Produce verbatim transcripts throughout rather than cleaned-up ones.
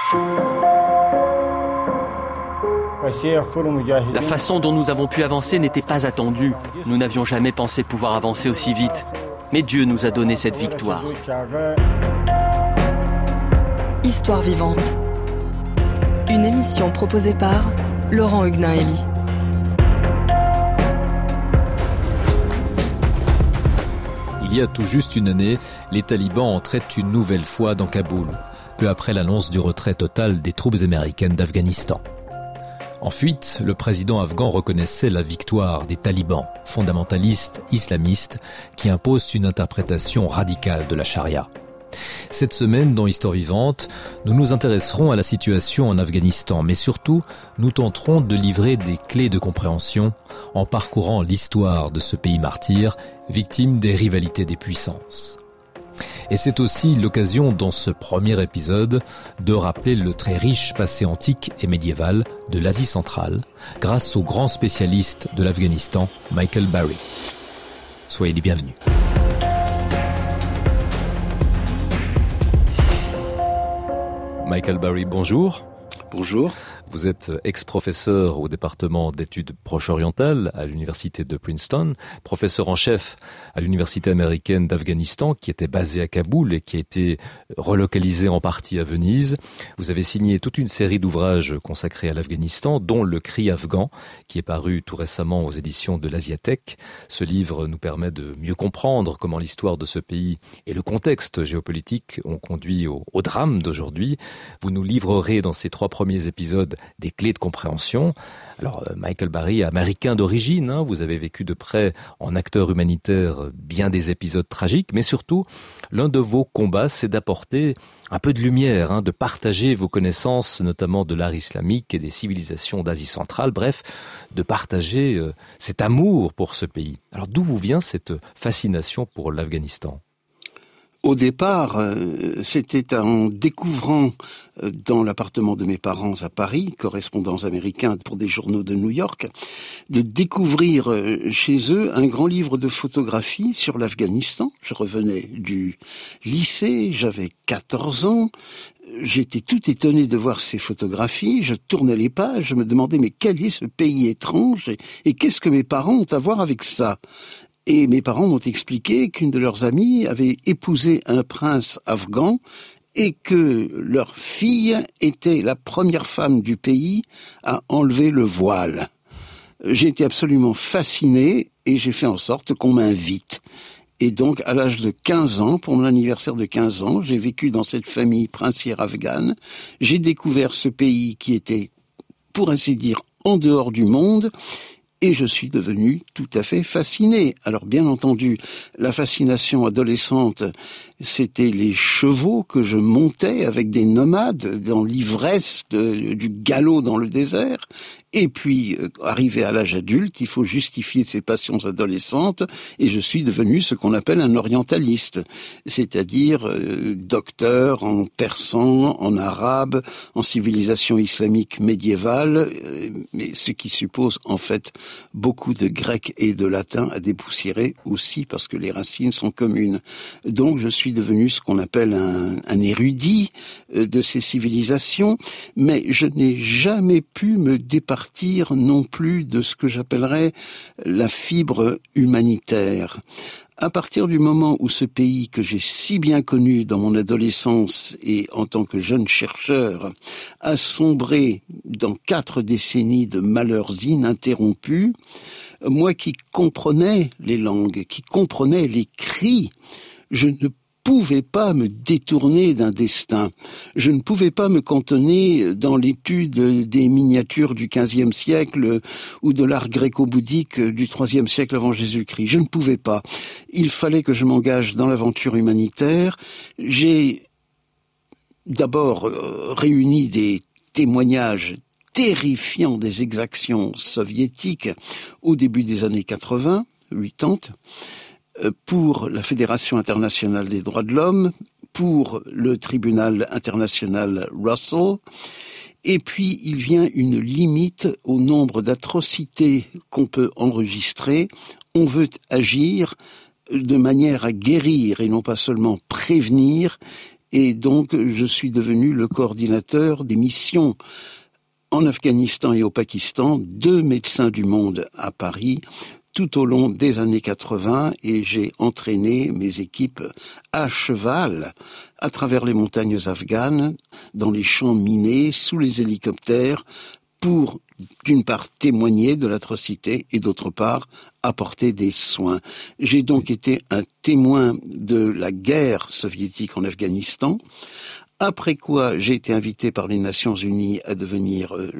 La façon dont nous avons pu avancer n'était pas attendue. Nous n'avions jamais pensé pouvoir avancer aussi vite. Mais Dieu nous a donné cette victoire. Histoire vivante. Une émission proposée par Laurent Huguenin-Hélie. Il y a tout juste une année, les talibans entraient une nouvelle fois dans Kaboul, peu après l'annonce du retrait total des troupes américaines d'Afghanistan. En fuite, le président afghan reconnaissait la victoire des talibans, fondamentalistes islamistes, qui imposent une interprétation radicale de la charia. Cette semaine, dans Histoire vivante, nous nous intéresserons à la situation en Afghanistan, mais surtout, nous tenterons de livrer des clés de compréhension en parcourant l'histoire de ce pays martyr, victime des rivalités des puissances. Et c'est aussi l'occasion, dans ce premier épisode, de rappeler le très riche passé antique et médiéval de l'Asie centrale, grâce au grand spécialiste de l'Afghanistan, Michael Barry. Soyez les bienvenus. Michael Barry, bonjour. Bonjour. Vous êtes ex-professeur au département d'études proche-orientales à l'université de Princeton, professeur en chef à l'université américaine d'Afghanistan qui était basée à Kaboul et qui a été relocalisée en partie à Venise. Vous avez signé toute une série d'ouvrages consacrés à l'Afghanistan, dont Le Cri afghan, qui est paru tout récemment aux éditions de l'Asiathèque. Ce livre nous permet de mieux comprendre comment l'histoire de ce pays et le contexte géopolitique ont conduit au, au drame d'aujourd'hui. Vous nous livrerez dans ces trois premiers épisodes des clés de compréhension. Alors, Michael Barry, américain d'origine, hein, vous avez vécu de près en acteur humanitaire bien des épisodes tragiques, mais surtout, l'un de vos combats, c'est d'apporter un peu de lumière, hein, de partager vos connaissances, notamment de l'art islamique et des civilisations d'Asie centrale, bref, de partager euh, cet amour pour ce pays. Alors, d'où vous vient cette fascination pour l'Afghanistan ? Au départ, euh, c'était en découvrant euh, dans l'appartement de mes parents à Paris, correspondants américains pour des journaux de New York, de découvrir euh, chez eux un grand livre de photographie sur l'Afghanistan. Je revenais du lycée, j'avais quatorze ans. J'étais tout étonné de voir ces photographies, je tournais les pages, je me demandais mais quel est ce pays étrange et, et qu'est-ce que mes parents ont à voir avec ça ? Et mes parents m'ont expliqué qu'une de leurs amies avait épousé un prince afghan et que leur fille était la première femme du pays à enlever le voile. J'ai été absolument fasciné et j'ai fait en sorte qu'on m'invite. Et donc, à l'âge de quinze ans, pour mon anniversaire de quinze ans, j'ai vécu dans cette famille princière afghane. J'ai découvert ce pays qui était, pour ainsi dire, en dehors du monde. Et je suis devenu tout à fait fasciné. Alors bien entendu, la fascination adolescente, c'était les chevaux que je montais avec des nomades dans l'ivresse de, du galop dans le désert. Et puis, euh, arrivé à l'âge adulte, il faut justifier ses passions adolescentes. Et je suis devenu ce qu'on appelle un orientaliste, c'est-à-dire euh, docteur en persan, en arabe, en civilisation islamique médiévale, euh, mais ce qui suppose en fait beaucoup de grec et de latin à dépoussiérer aussi parce que les racines sont communes. Donc je suis devenu ce qu'on appelle un, un érudit de ces civilisations, mais je n'ai jamais pu me départir non plus de ce que j'appellerais la fibre humanitaire. À partir du moment où ce pays que j'ai si bien connu dans mon adolescence et en tant que jeune chercheur a sombré dans quatre décennies de malheurs ininterrompus, moi qui comprenais les langues, qui comprenais les cris, je ne pouvais pas me détourner d'un destin. Je ne pouvais pas me cantonner dans l'étude des miniatures du quinzième siècle ou de l'art gréco-bouddhique du troisième siècle avant Jésus-Christ. Je ne pouvais pas. Il fallait que je m'engage dans l'aventure humanitaire. J'ai d'abord réuni des témoignages terrifiants des exactions soviétiques au début des années quatre-vingts, quatre-vingt, pour la Fédération internationale des droits de l'homme, pour le tribunal international Russell, et puis il vient une limite au nombre d'atrocités qu'on peut enregistrer. On veut agir de manière à guérir et non pas seulement prévenir, Et donc, je suis devenu le coordinateur des missions en Afghanistan et au Pakistan, deux médecins du monde à Paris, tout au long des années quatre-vingts, et j'ai entraîné mes équipes à cheval à travers les montagnes afghanes, dans les champs minés, sous les hélicoptères, pour, d'une part, témoigner de l'atrocité et, d'autre part, apporter des soins. J'ai donc été un témoin de la guerre soviétique en Afghanistan, après quoi j'ai été invité par les Nations Unies à devenir euh,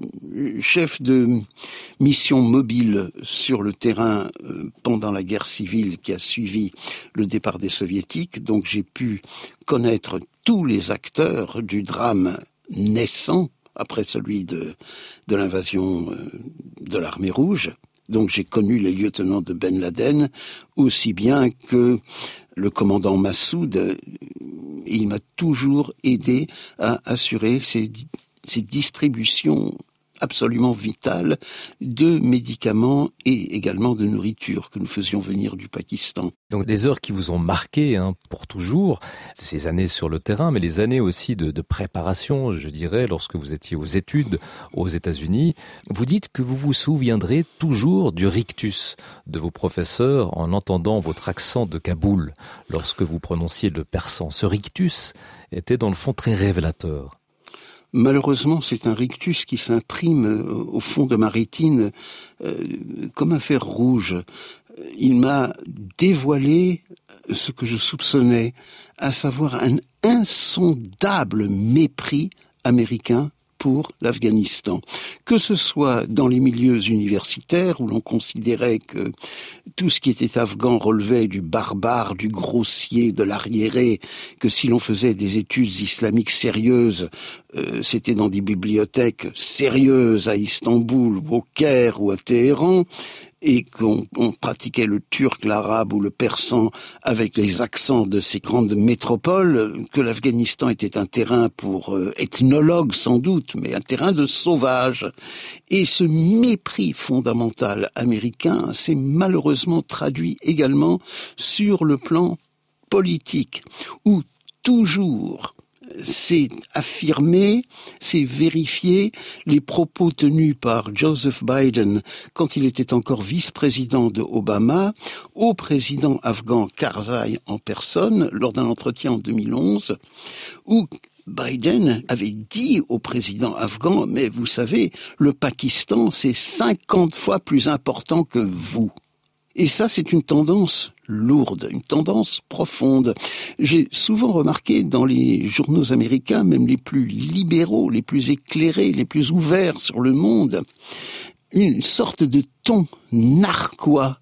chef de mission mobile sur le terrain euh, pendant la guerre civile qui a suivi le départ des Soviétiques. Donc j'ai pu connaître tous les acteurs du drame naissant après celui de, de l'invasion euh, de l'armée rouge. Donc j'ai connu les lieutenants de Ben Laden, aussi bien que le commandant Massoud. Il m'a toujours aidé à assurer ces, ces distributions absolument vitales de médicaments et également de nourriture que nous faisions venir du Pakistan. Donc des heures qui vous ont marqué hein, pour toujours, ces années sur le terrain, mais les années aussi de, de préparation, je dirais, lorsque vous étiez aux études aux États-Unis. Vous dites que vous vous souviendrez toujours du rictus de vos professeurs en entendant votre accent de Kaboul lorsque vous prononciez le persan. Ce rictus était dans le fond très révélateur. Malheureusement, c'est un rictus qui s'imprime au fond de ma rétine euh, comme un fer rouge. Il m'a dévoilé ce que je soupçonnais, à savoir un insondable mépris américain pour l'Afghanistan. Que ce soit dans les milieux universitaires où l'on considérait que tout ce qui était afghan relevait du barbare, du grossier, de l'arriéré, que si l'on faisait des études islamiques sérieuses, euh, c'était dans des bibliothèques sérieuses à Istanbul, au Caire ou à Téhéran, et qu'on on pratiquait le turc, l'arabe ou le persan avec les accents de ces grandes métropoles, que l'Afghanistan était un terrain pour euh, ethnologues sans doute, mais un terrain de sauvages. Et ce mépris fondamental américain s'est malheureusement traduit également sur le plan politique, où toujours c'est affirmé, c'est vérifié les propos tenus par Joseph Biden quand il était encore vice-président de Obama au président afghan Karzai en personne lors d'un entretien en deux mille onze où Biden avait dit au président afghan « Mais vous savez, le Pakistan, c'est cinquante fois plus important que vous ». Et ça, c'est une tendance lourde, une tendance profonde. J'ai souvent remarqué dans les journaux américains, même les plus libéraux, les plus éclairés, les plus ouverts sur le monde, une sorte de ton narquois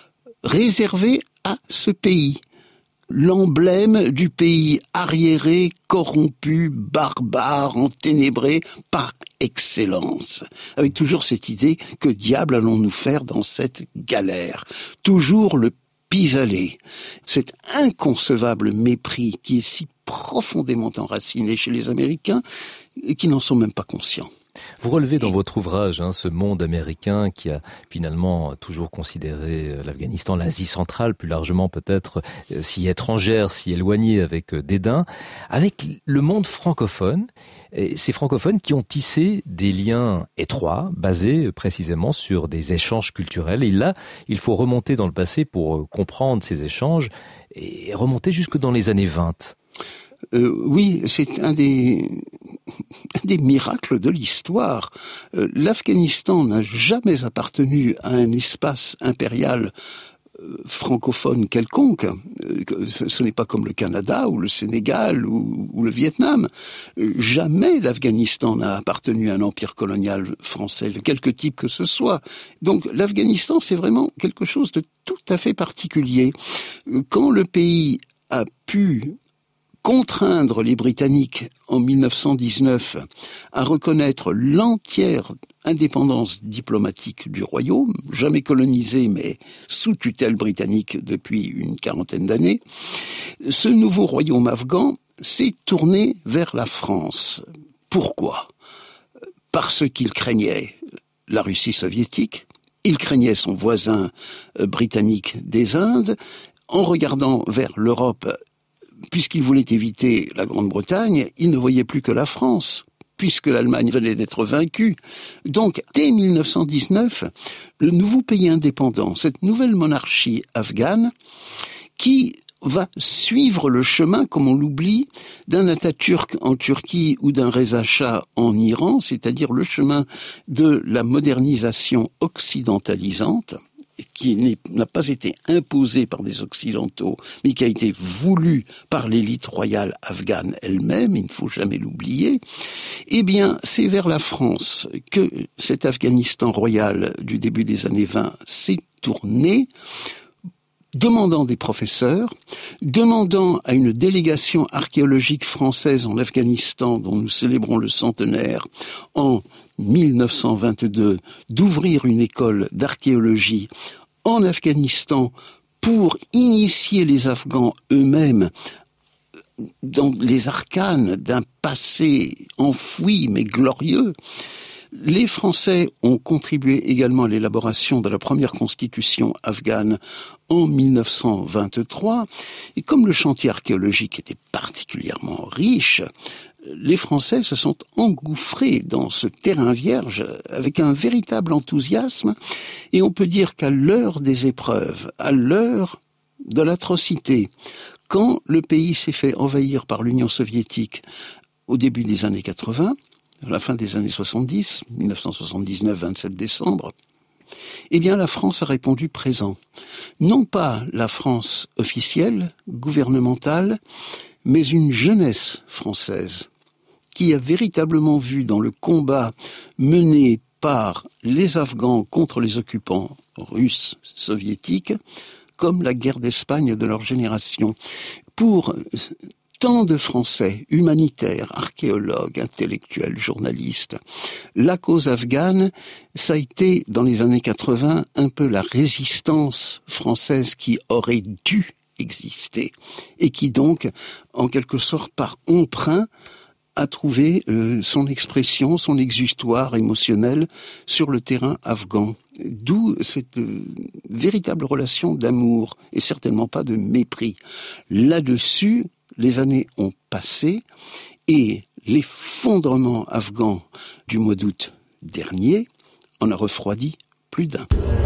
réservé à ce pays. L'emblème du pays arriéré, corrompu, barbare, enténébré par excellence. Avec toujours cette idée, que diable allons-nous faire dans cette galère? Toujours le pis-aller. Cet inconcevable mépris qui est si profondément enraciné chez les Américains et qui n'en sont même pas conscients. Vous relevez dans votre ouvrage hein, ce monde américain qui a finalement toujours considéré l'Afghanistan, l'Asie centrale, plus largement peut-être euh, si étrangère, si éloignée avec euh, dédain, avec le monde francophone. Et ces francophones qui ont tissé des liens étroits, basés euh, précisément sur des échanges culturels. Et là, il faut remonter dans le passé pour euh, comprendre ces échanges et remonter jusque dans les années vingt. Euh, oui, c'est un des, un des miracles de l'histoire. Euh, L'Afghanistan n'a jamais appartenu à un espace impérial euh, francophone quelconque. Euh, ce, ce n'est pas comme le Canada ou le Sénégal ou, ou le Vietnam. Euh, jamais l'Afghanistan n'a appartenu à un empire colonial français, de quelque type que ce soit. Donc l'Afghanistan, c'est vraiment quelque chose de tout à fait particulier. Euh, quand le pays a pu contraindre les Britanniques en mille neuf cent dix-neuf à reconnaître l'entière indépendance diplomatique du royaume, jamais colonisé mais sous tutelle britannique depuis une quarantaine d'années, ce nouveau royaume afghan s'est tourné vers la France. Pourquoi ? Parce qu'il craignait la Russie soviétique, il craignait son voisin britannique des Indes, en regardant vers l'Europe, puisqu'il voulait éviter la Grande-Bretagne, il ne voyait plus que la France, puisque l'Allemagne venait d'être vaincue. Donc, dès mille neuf cent dix-neuf, le nouveau pays indépendant, cette nouvelle monarchie afghane, qui va suivre le chemin, comme on l'oublie, d'un Atatürk en Turquie ou d'un Reza Shah en Iran, c'est-à-dire le chemin de la modernisation occidentalisante, qui n'a pas été imposé par des Occidentaux, mais qui a été voulu par l'élite royale afghane elle-même, il ne faut jamais l'oublier, eh bien, c'est vers la France que cet Afghanistan royal du début des années vingt s'est tourné, demandant des professeurs, demandant à une délégation archéologique française en Afghanistan, dont nous célébrons le centenaire, en mille neuf cent vingt-deux, d'ouvrir une école d'archéologie en Afghanistan pour initier les Afghans eux-mêmes dans les arcanes d'un passé enfoui mais glorieux. Les Français ont contribué également à l'élaboration de la première constitution afghane en mille neuf cent vingt-trois. Et comme le chantier archéologique était particulièrement riche, les Français se sont engouffrés dans ce terrain vierge avec un véritable enthousiasme. Et on peut dire qu'à l'heure des épreuves, à l'heure de l'atrocité, quand le pays s'est fait envahir par l'Union soviétique au début des années quatre-vingts, à la fin des années soixante-dix, mille neuf cent soixante-dix-neuf, vingt-sept décembre, eh bien la France a répondu présent. Non pas la France officielle, gouvernementale, mais une jeunesse française qui a véritablement vu dans le combat mené par les Afghans contre les occupants russes, soviétiques, comme la guerre d'Espagne de leur génération. Pour tant de Français, humanitaires, archéologues, intellectuels, journalistes, la cause afghane, ça a été, dans les années quatre-vingts, un peu la résistance française qui aurait dû exister et qui donc, en quelque sorte, par emprunt, a trouvé euh, son expression, son exutoire émotionnel sur le terrain afghan. D'où cette euh, véritable relation d'amour et certainement pas de mépris. Là-dessus, les années ont passé et l'effondrement afghan du mois d'août dernier en a refroidi plus d'un.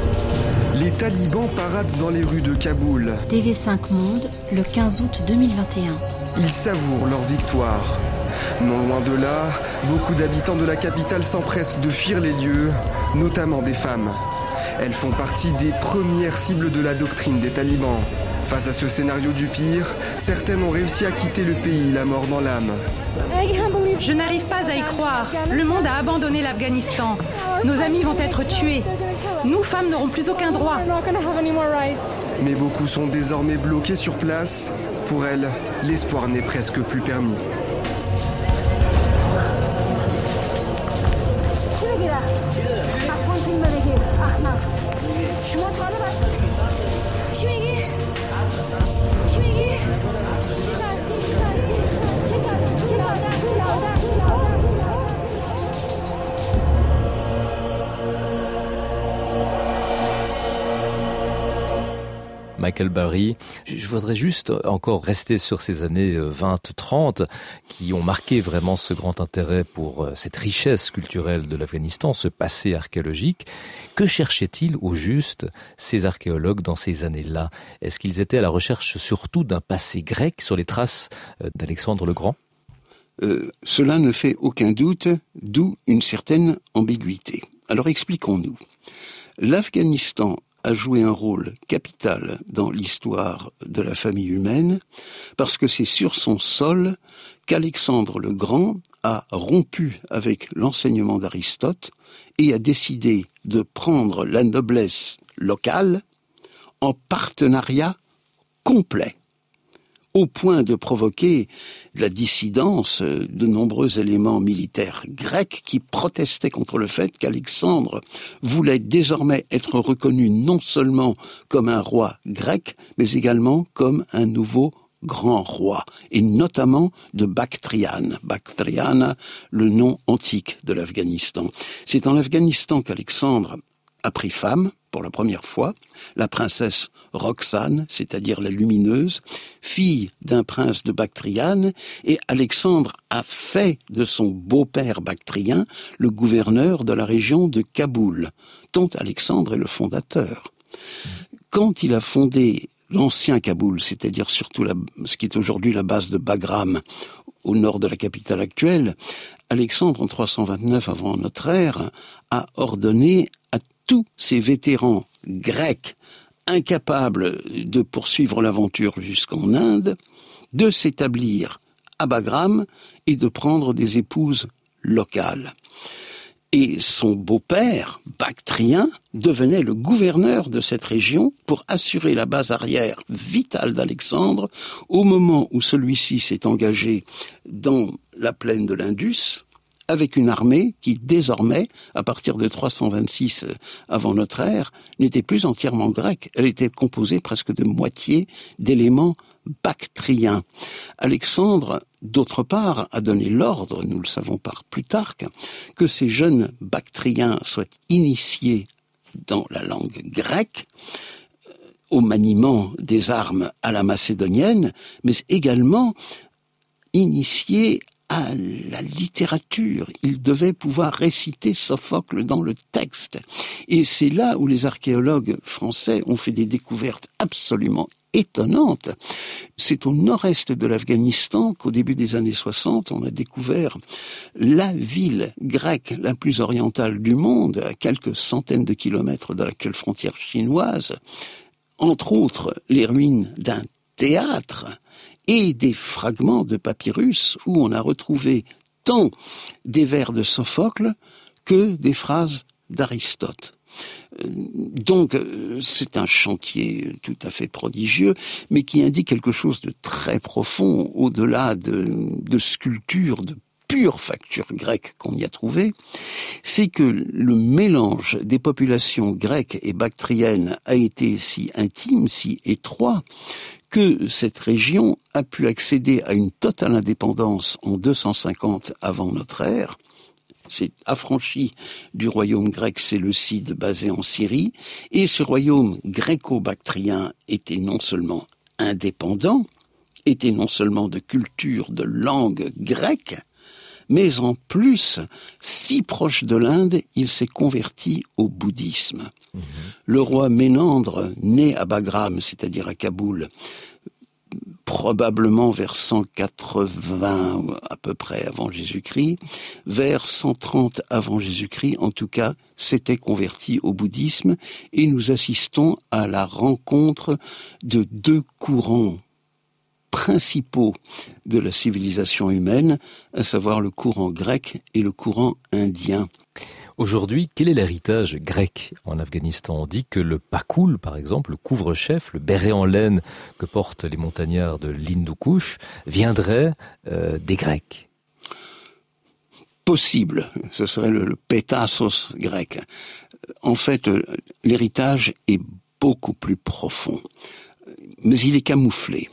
Les talibans paradent dans les rues de Kaboul. T V cinq Monde, le quinze août deux mille vingt et un. Ils savourent leur victoire. Non loin de là, beaucoup d'habitants de la capitale s'empressent de fuir les lieux, notamment des femmes. Elles font partie des premières cibles de la doctrine des talibans. Face à ce scénario du pire, certaines ont réussi à quitter le pays, la mort dans l'âme. Je n'arrive pas à y croire. Le monde a abandonné l'Afghanistan. Nos amis vont être tués. Nous, femmes, n'aurons plus aucun droit. Mais beaucoup sont désormais bloqués sur place. Pour elles, l'espoir n'est presque plus permis. Michael Barry, je voudrais juste encore rester sur ces années vingt trente qui ont marqué vraiment ce grand intérêt pour cette richesse culturelle de l'Afghanistan, ce passé archéologique. Que cherchaient-ils au juste ces archéologues dans ces années-là? Est-ce qu'ils étaient à la recherche surtout d'un passé grec sur les traces d'Alexandre le Grand? euh, Cela ne fait aucun doute, d'où une certaine ambiguïté. Alors expliquons-nous. L'Afghanistan a joué un rôle capital dans l'histoire de la famille humaine, parce que c'est sur son sol qu'Alexandre le Grand a rompu avec l'enseignement d'Aristote et a décidé de prendre la noblesse locale en partenariat complet, au point de provoquer la dissidence de nombreux éléments militaires grecs qui protestaient contre le fait qu'Alexandre voulait désormais être reconnu non seulement comme un roi grec, mais également comme un nouveau grand roi, et notamment de Bactriane. Bactriane, le nom antique de l'Afghanistan. C'est en Afghanistan qu'Alexandre a pris femme pour la première fois, la princesse Roxane, c'est-à-dire la lumineuse, fille d'un prince de Bactriane, et Alexandre a fait de son beau-père Bactrien le gouverneur de la région de Kaboul, dont Alexandre est le fondateur. Quand il a fondé l'ancien Kaboul, c'est-à-dire surtout la, ce qui est aujourd'hui la base de Bagram, au nord de la capitale actuelle, Alexandre, en trois cent vingt-neuf avant notre ère, a ordonné à tous ces vétérans grecs incapables de poursuivre l'aventure jusqu'en Inde, de s'établir à Bagram et de prendre des épouses locales. Et son beau-père, Bactrien, devenait le gouverneur de cette région pour assurer la base arrière vitale d'Alexandre au moment où celui-ci s'est engagé dans la plaine de l'Indus, avec une armée qui, désormais, à partir de trois cent vingt-six avant notre ère, n'était plus entièrement grecque. Elle était composée presque de moitié d'éléments bactriens. Alexandre, d'autre part, a donné l'ordre, nous le savons par Plutarque, que ces jeunes bactriens soient initiés dans la langue grecque, au maniement des armes à la macédonienne, mais également initiés à la littérature. Ils devaient pouvoir réciter Sophocle dans le texte. Et c'est là où les archéologues français ont fait des découvertes absolument étonnante. C'est au nord-est de l'Afghanistan qu'au début des années soixante, on a découvert la ville grecque la plus orientale du monde, à quelques centaines de kilomètres de l'actuelle frontière chinoise, entre autres les ruines d'un théâtre et des fragments de papyrus où on a retrouvé tant des vers de Sophocle que des phrases d'Aristote. Donc, c'est un chantier tout à fait prodigieux, mais qui indique quelque chose de très profond, au-delà de, de sculptures, de pure facture grecque qu'on y a trouvée, c'est que le mélange des populations grecques et bactriennes a été si intime, si étroit, que cette région a pu accéder à une totale indépendance en deux cent cinquante avant notre ère. C'est affranchi du royaume grec séleucide basé en Syrie, et ce royaume gréco-bactrien était non seulement indépendant, était non seulement de culture, de langue grecque, mais en plus, si proche de l'Inde, il s'est converti au bouddhisme. Mmh. Le roi Ménandre, né à Bagram, c'est-à-dire à Kaboul, probablement vers cent quatre-vingts à peu près avant Jésus-Christ, vers cent trente avant Jésus-Christ, en tout cas, s'était converti au bouddhisme, et nous assistons à la rencontre de deux courants principaux de la civilisation humaine, à savoir le courant grec et le courant indien. Aujourd'hui, quel est l'héritage grec en Afghanistan? On dit que le pakoul, par exemple, le couvre-chef, le béret en laine que portent les montagnards de l'Hindu-Kush, viendrait euh, des Grecs. Possible, ce serait le, le pétassos grec. En fait, l'héritage est beaucoup plus profond, mais il est camouflé.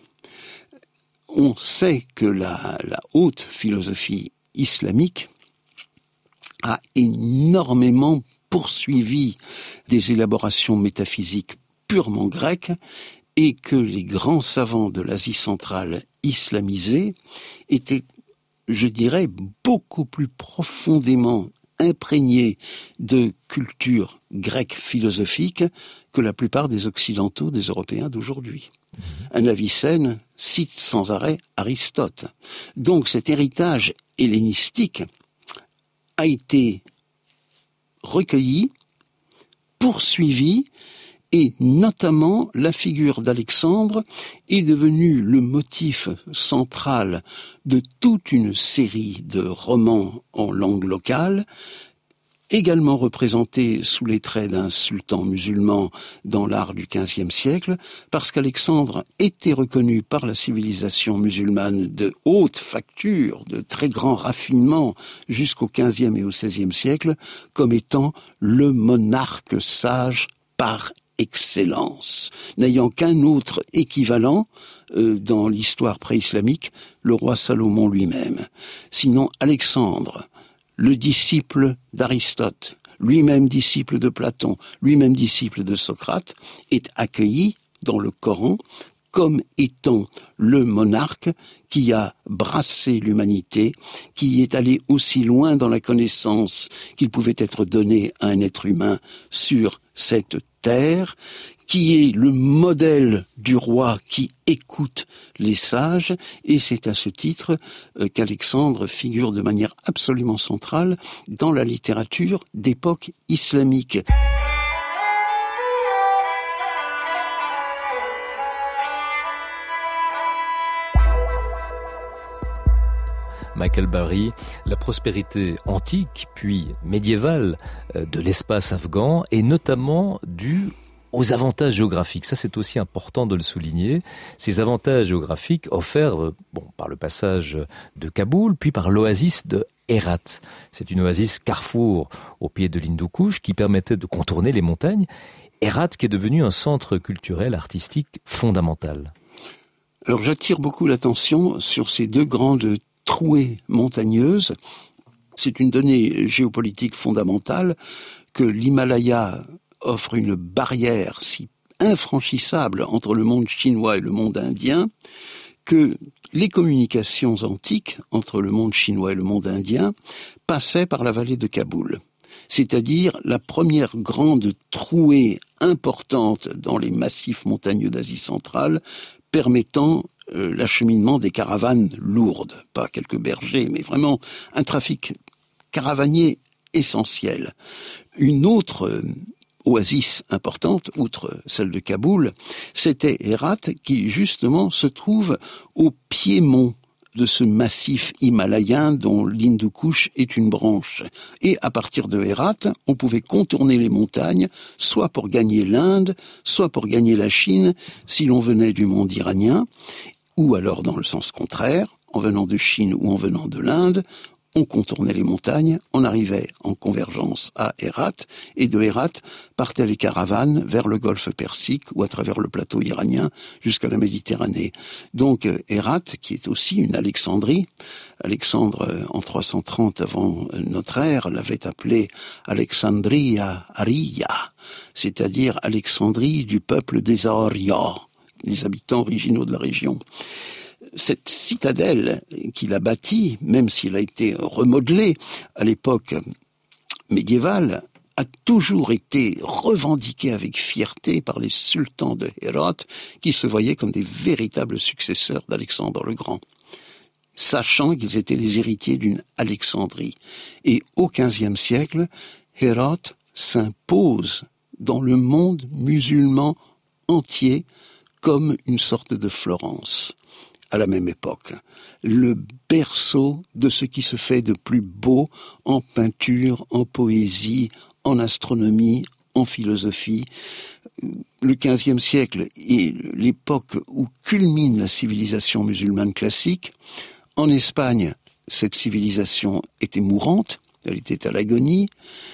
On sait que la, la haute philosophie islamique a énormément poursuivi des élaborations métaphysiques purement grecques, et que les grands savants de l'Asie centrale islamisée étaient, je dirais, beaucoup plus profondément imprégnés de culture grecque philosophique que la plupart des Occidentaux, des Européens d'aujourd'hui. Un Avicenne cite sans arrêt Aristote. Donc cet héritage hellénistique a été recueilli, poursuivi, et notamment la figure d'Alexandre est devenue le motif central de toute une série de romans en langue locale, également représentés sous les traits d'un sultan musulman dans l'art du quinzième siècle, parce qu'Alexandre était reconnu par la civilisation musulmane de haute facture, de très grand raffinement, jusqu'au quinzième et au seizième siècle, comme étant le monarque sage par excellence, n'ayant qu'un autre équivalent euh, dans l'histoire pré-islamique, le roi Salomon lui-même. Sinon, Alexandre, le disciple d'Aristote, lui-même disciple de Platon, lui-même disciple de Socrate, est accueilli dans le Coran comme étant le monarque qui a brassé l'humanité, qui est allé aussi loin dans la connaissance qu'il pouvait être donné à un être humain sur cette terre, qui est le modèle du roi qui écoute les sages, et c'est à ce titre euh, qu'Alexandre figure de manière absolument centrale dans la littérature d'époque islamique. Michael Barry, la prospérité antique puis médiévale de l'espace afghan est notamment due aux avantages géographiques. Ça, c'est aussi important de le souligner. Ces avantages géographiques offerts bon, par le passage de Kaboul, puis par l'oasis de Herat. C'est une oasis carrefour au pied de l'Hindou-Kouch qui permettait de contourner les montagnes. Herat qui est devenu un centre culturel, artistique fondamental. Alors j'attire beaucoup l'attention sur ces deux grandes trouées montagneuses. C'est une donnée géopolitique fondamentale que l'Himalaya offre une barrière si infranchissable entre le monde chinois et le monde indien que les communications antiques entre le monde chinois et le monde indien passaient par la vallée de Kaboul. C'est-à-dire la première grande trouée importante dans les massifs montagneux d'Asie centrale permettant euh, l'acheminement des caravanes lourdes. Pas quelques bergers, mais vraiment un trafic caravanier essentiel. Une autre euh, oasis importante, outre celle de Kaboul, c'était Herat, qui justement se trouve au piémont de ce massif himalayen dont l'Hindou-Kouch est une branche. Et à partir de Herat, on pouvait contourner les montagnes, soit pour gagner l'Inde, soit pour gagner la Chine, si l'on venait du monde iranien, ou alors dans le sens contraire, en venant de Chine ou en venant de l'Inde, on contournait les montagnes, on arrivait en convergence à Herat, et de Herat partaient les caravanes vers le golfe Persique ou à travers le plateau iranien jusqu'à la Méditerranée. Donc Herat, qui est aussi une Alexandrie, Alexandre en trois cent trente avant notre ère l'avait appelée Alexandria Arya, c'est-à-dire Alexandrie du peuple des Aryas, les habitants originaux de la région. Cette citadelle qu'il a bâtie, même s'il a été remodelé à l'époque médiévale, a toujours été revendiquée avec fierté par les sultans de Hérat, qui se voyaient comme des véritables successeurs d'Alexandre le Grand, sachant qu'ils étaient les héritiers d'une Alexandrie. Et au quinzième siècle, Hérat s'impose dans le monde musulman entier comme une sorte de Florence. À la même époque, le berceau de ce qui se fait de plus beau en peinture, en poésie, en astronomie, en philosophie. Le quinzième siècle est l'époque où culmine la civilisation musulmane classique. En Espagne, cette civilisation était mourante, elle était à l'agonie.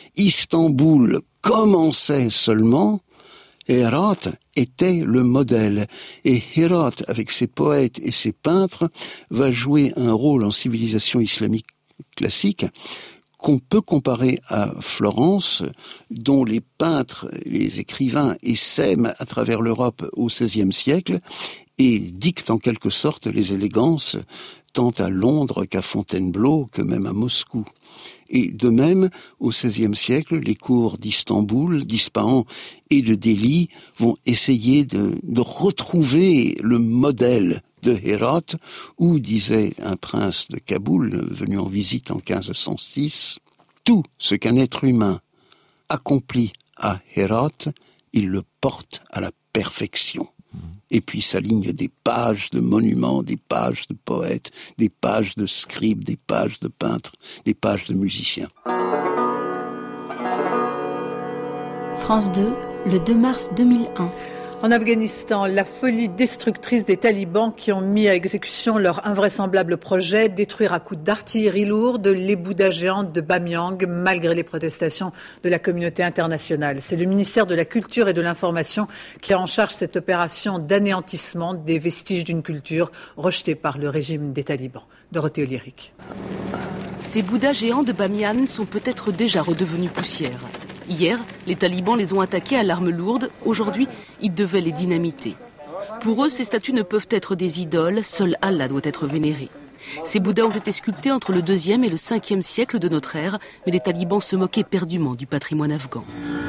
Istanbul commençait seulement. Herat était le modèle. Et Herat, avec ses poètes et ses peintres, va jouer un rôle en civilisation islamique classique qu'on peut comparer à Florence, dont les peintres, les écrivains essaiment à travers l'Europe au seizième siècle et dictent en quelque sorte les élégances tant à Londres qu'à Fontainebleau, que même à Moscou. Et de même, au seizième siècle, les cours d'Istanbul, d'Ispahan et de Delhi vont essayer de, de retrouver le modèle de Herat, où, disait un prince de Kaboul, venu en visite en quinze cent six, tout ce qu'un être humain accomplit à Herat, il le porte à la perfection. Et puis s'alignent des pages de monuments, des pages de poètes, des pages de scribes, des pages de peintres, des pages de musiciens. France deux, le deux mars deux mille un. En Afghanistan, la folie destructrice des talibans qui ont mis à exécution leur invraisemblable projet, détruire à coups d'artillerie lourde les Bouddhas géants de Bamyang, malgré les protestations de la communauté internationale. C'est le ministère de la Culture et de l'Information qui a en charge cette opération d'anéantissement des vestiges d'une culture rejetée par le régime des talibans. Dorothée Olyric. Ces Bouddhas géants de Bamyan sont peut-être déjà redevenus poussière. Hier, les talibans les ont attaqués à l'arme lourde. Aujourd'hui, ils devaient les dynamiter. Pour eux, ces statues ne peuvent être des idoles. Seul Allah doit être vénéré. Ces Bouddhas ont été sculptés entre le deuxième et le cinquième siècle de notre ère, mais les talibans se moquaient éperdument du patrimoine afghan.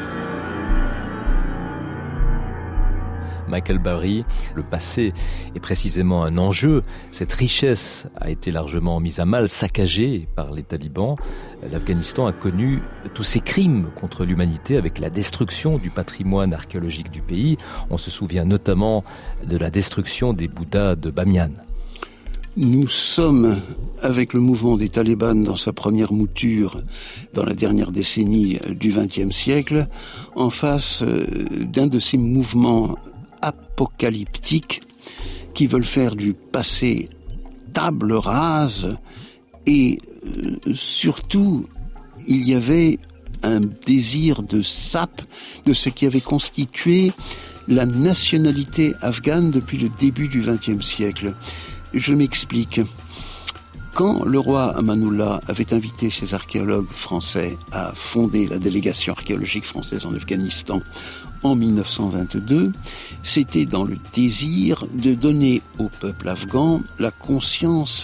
Michael Barry, le passé est précisément un enjeu. Cette richesse a été largement mise à mal, saccagée par les talibans. L'Afghanistan a connu tous ces crimes contre l'humanité avec la destruction du patrimoine archéologique du pays. On se souvient notamment de la destruction des Bouddhas de Bamyan. Nous sommes, avec le mouvement des talibans dans sa première mouture, dans la dernière décennie du vingtième siècle, en face d'un de ces mouvements apocalyptiques qui veulent faire du passé table rase et euh, surtout il y avait un désir de sape de ce qui avait constitué la nationalité afghane depuis le début du vingtième siècle. Je m'explique. Quand le roi Amanullah avait invité ses archéologues français à fonder la délégation archéologique française en Afghanistan en mille neuf cent vingt-deux, c'était dans le désir de donner au peuple afghan la conscience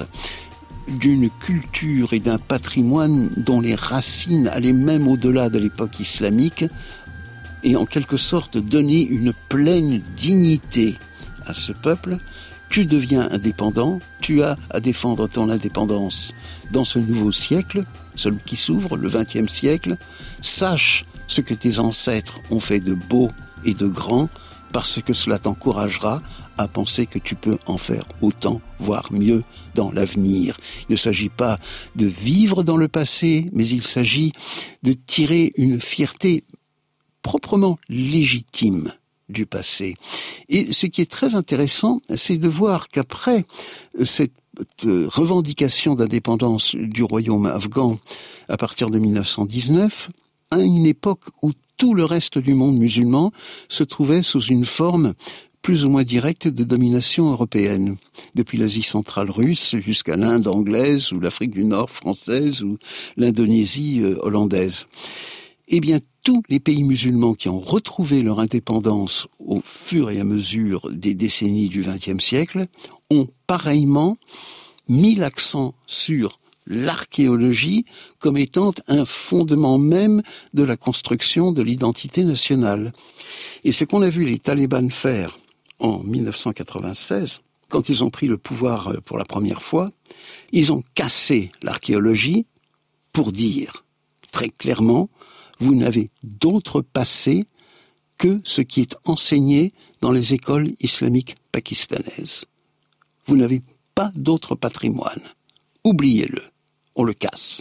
d'une culture et d'un patrimoine dont les racines allaient même au-delà de l'époque islamique et en quelque sorte donner une pleine dignité à ce peuple. Tu deviens indépendant, tu as à défendre ton indépendance dans ce nouveau siècle, celui qui s'ouvre, le vingtième siècle. Sache ce que tes ancêtres ont fait de beau et de grand, parce que cela t'encouragera à penser que tu peux en faire autant, voire mieux, dans l'avenir. Il ne s'agit pas de vivre dans le passé, mais il s'agit de tirer une fierté proprement légitime du passé. Et ce qui est très intéressant, c'est de voir qu'après cette revendication d'indépendance du royaume afghan à partir de mille neuf cent dix-neuf, à une époque où tout le reste du monde musulman se trouvait sous une forme plus ou moins directe de domination européenne, depuis l'Asie centrale russe jusqu'à l'Inde anglaise ou l'Afrique du Nord française ou l'Indonésie hollandaise. Eh bien, tous les pays musulmans qui ont retrouvé leur indépendance au fur et à mesure des décennies du vingtième siècle ont pareillement mis l'accent sur l'archéologie comme étant un fondement même de la construction de l'identité nationale. Et ce qu'on a vu les talibans faire en mille neuf cent quatre-vingt-seize, quand ils ont pris le pouvoir pour la première fois, ils ont cassé l'archéologie pour dire très clairement: vous n'avez d'autre passé que ce qui est enseigné dans les écoles islamiques pakistanaises. Vous n'avez pas d'autre patrimoine. Oubliez-le. On le casse.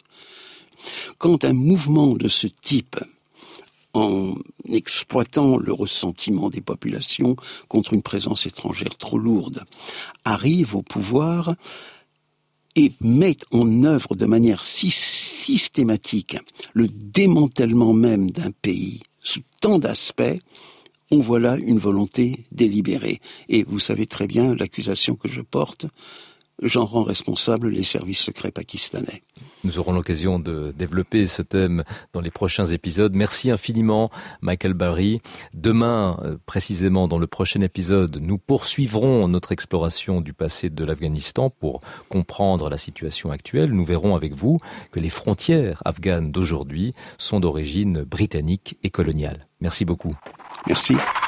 Quand un mouvement de ce type, en exploitant le ressentiment des populations contre une présence étrangère trop lourde, arrive au pouvoir et met en œuvre de manière si systématique le démantèlement même d'un pays sous tant d'aspects, on voit là une volonté délibérée. Et vous savez très bien l'accusation que je porte, j'en rends responsable les services secrets pakistanais. Nous aurons l'occasion de développer ce thème dans les prochains épisodes. Merci infiniment, Michael Barry. Demain, précisément dans le prochain épisode, nous poursuivrons notre exploration du passé de l'Afghanistan pour comprendre la situation actuelle. Nous verrons avec vous que les frontières afghanes d'aujourd'hui sont d'origine britannique et coloniale. Merci beaucoup. Merci.